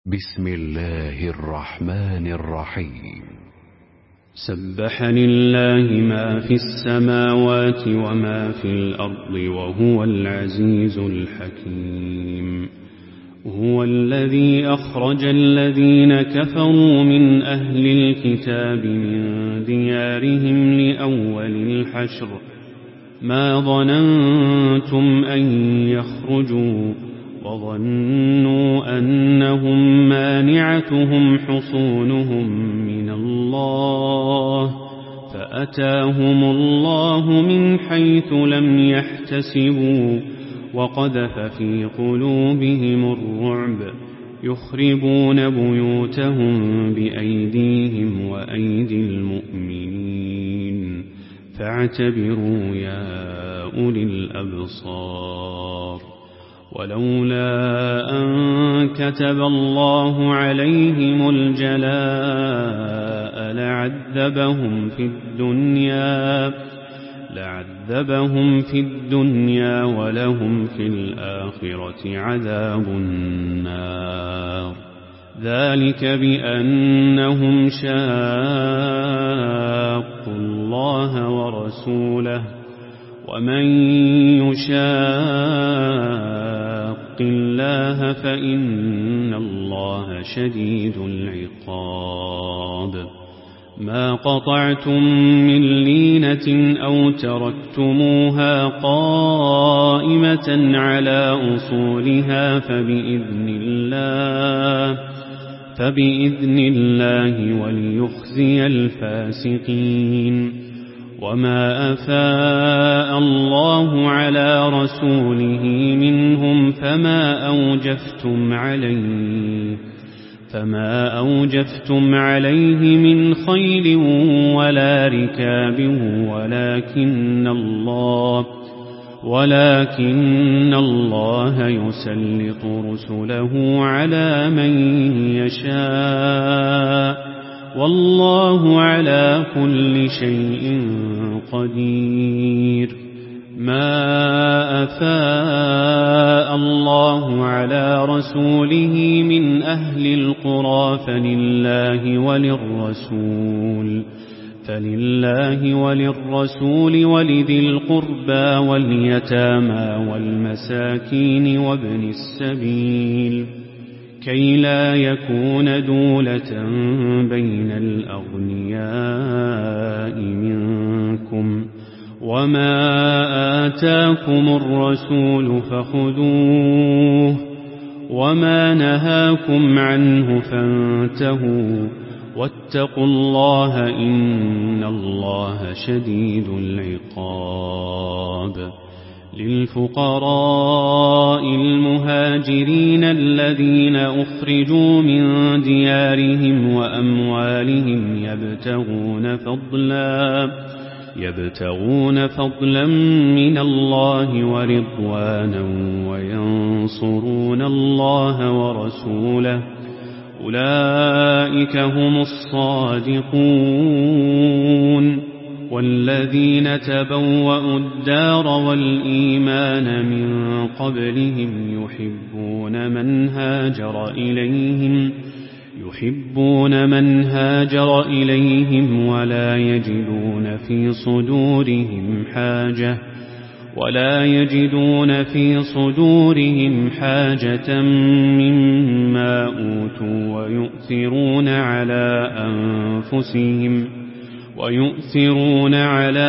بسم الله الرحمن الرحيم. سبح لله ما في السماوات وما في الأرض وهو العزيز الحكيم. هو الذي أخرج الذين كفروا من أهل الكتاب من ديارهم لأول الحشر ما ظننتم أن يخرجوا وظنوا أنهم مانعتهم حصونهم من الله فأتاهم الله من حيث لم يحتسبوا وقذف في قلوبهم الرعب يخربون بيوتهم بأيديهم وأيدي المؤمنين فاعتبروا يا أولي الأبصار. ولولا أن كتب الله عليهم الجلاء لعذبهم في الدنيا ولهم في الآخرة عذاب النار. ذلك بأنهم شاقوا الله ورسوله ومن يشاق الله فإن الله شديد العقاب. ما قطعتم من لينة أو تركتموها قائمة على أصولها فبإذن الله وليخزي الفاسقين. وما أفاء الله على رسوله منهم فما أوجفتم عليه من خيل ولا ركاب ولكن الله يسلط رسله على من يشاء والله على كل شيء قدير. ما أفاء الله على رسوله من أهل القرى فلله وللرسول ولذي القربى واليتامى والمساكين وابن السبيل كي لا يكون دولة بين الأغنياء منكم. وما آتاكم الرسول فخذوه وما نهاكم عنه فانتهوا واتقوا الله إن الله شديد العقاب. للفقراء المهاجرين الذين أخرجوا من ديارهم وأموالهم يبتغون فضلا من الله ورضوانا وينصرون الله ورسوله أولئك هم الصادقون. والذين تبوأوا الدار والإيمان من قبلهم يحبون من هاجر إليهم ولا يجدون في صدورهم حاجة مما أوتوا ويؤثرون على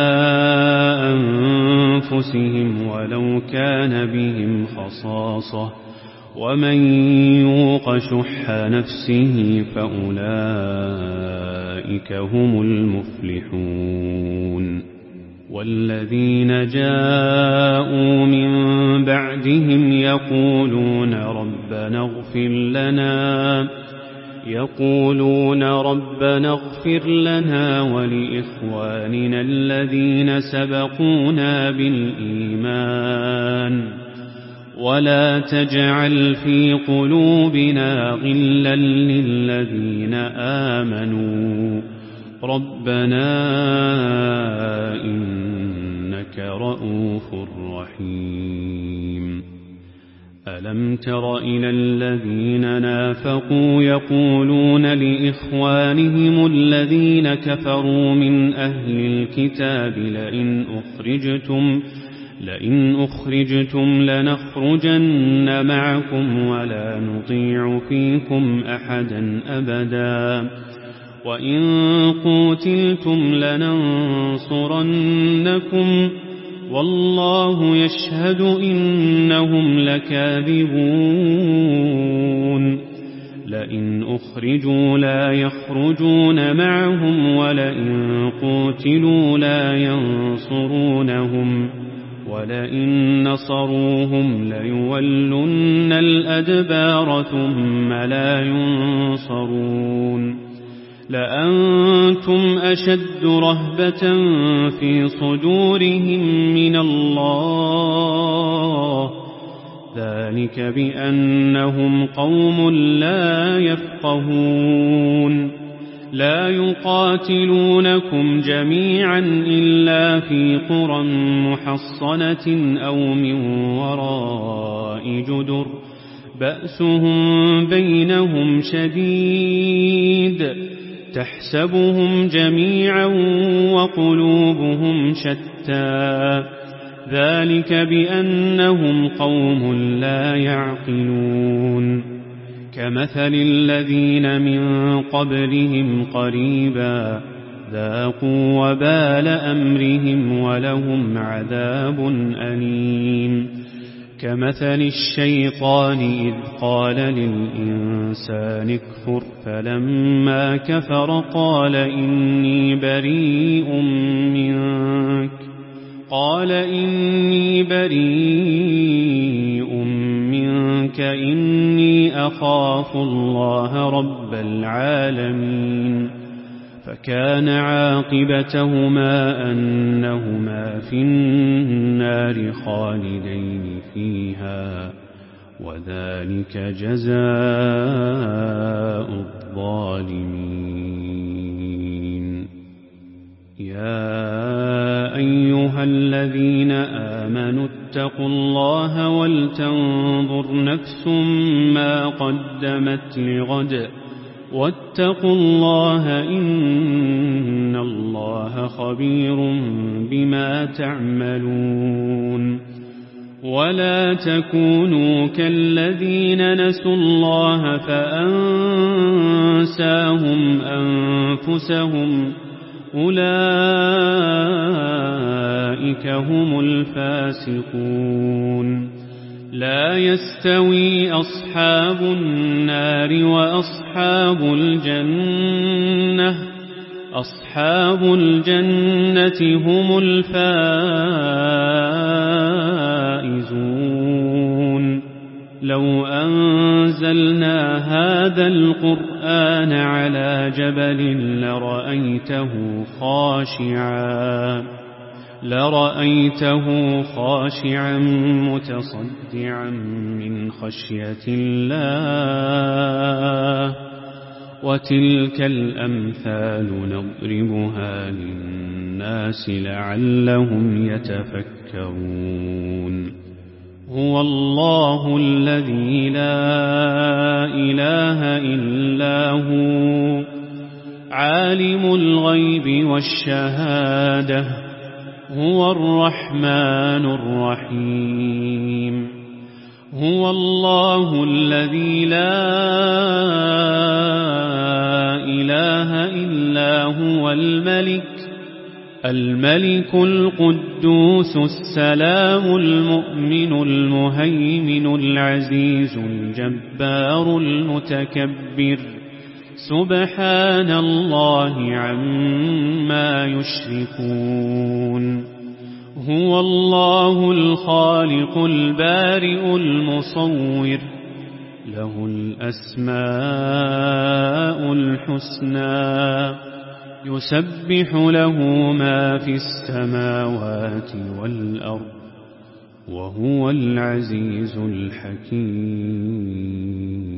أنفسهم ولو كان بهم خصاصة ومن يوق شح نفسه فأولئك هم المفلحون. والذين جاءوا من بعدهم يقولون ربنا اغفر لنا ولإخواننا الذين سبقونا بالإيمان ولا تجعل في قلوبنا غلا للذين آمنوا ربنا إنك رؤوف رحيم. ألم تر إلى الذين نافقوا يقولون لإخوانهم الذين كفروا من أهل الكتاب لئن أخرجتم لنخرجن معكم ولا نطيع فيكم أحدا أبدا وإن قوتلتم لننصرنكم والله يشهد إنهم لكاذبون لئن أخرجوا لا يخرجون معهم ولئن قوتلوا لا ينصرونهم ولئن نصروهم ليولن الأدبار ثم لا ينصرون لأنتم أشد رهبة في صدورهم من الله ذلك بأنهم قوم لا يفقهون لا يقاتلونكم جميعا إلا في قرى محصنة أو من وراء جدر بأسهم بينهم شديد تحسبهم جميعا وقلوبهم شتى ذلك بأنهم قوم لا يعقلون كمثل الذين من قبلهم قريبا ذاقوا وبال أمرهم ولهم عذاب أليم كمثل الشيطان إذ قال للإنسان اكفر فلما كفر قال إني بريء منك إني أخاف الله رب العالمين فكان عاقبتهما أنهما في النار خالدين فيها وذلك جزاء الظالمين يا أيها الذين آمنوا اتقوا الله ولتنظر نفس ما قدمت لغد واتقوا الله إن الله خبير بما تعملون ولا تكونوا كالذين نسوا الله فأنساهم أنفسهم أولئك هم الفاسقون لا يستوي أصحاب النار وأصحاب الجنة هم الفائزون لو أنزلنا هذا القرآن على جبل لرأيته خاشعا متصدعا من خشية الله وتلك الأمثال نضربها للناس لعلهم يتفكرون هو الله الذي لا إله إلا هو عالم الغيب والشهادة هو الرحمن الرحيم هو الله الذي لا إله إلا هو الملك القدوس السلام المؤمن المهيمن العزيز الجبار المتكبر سبحان الله عما يشركون هو الله الخالق البارئ المصور له الأسماء الحسنى يسبح له ما في السماوات والأرض وهو العزيز الحكيم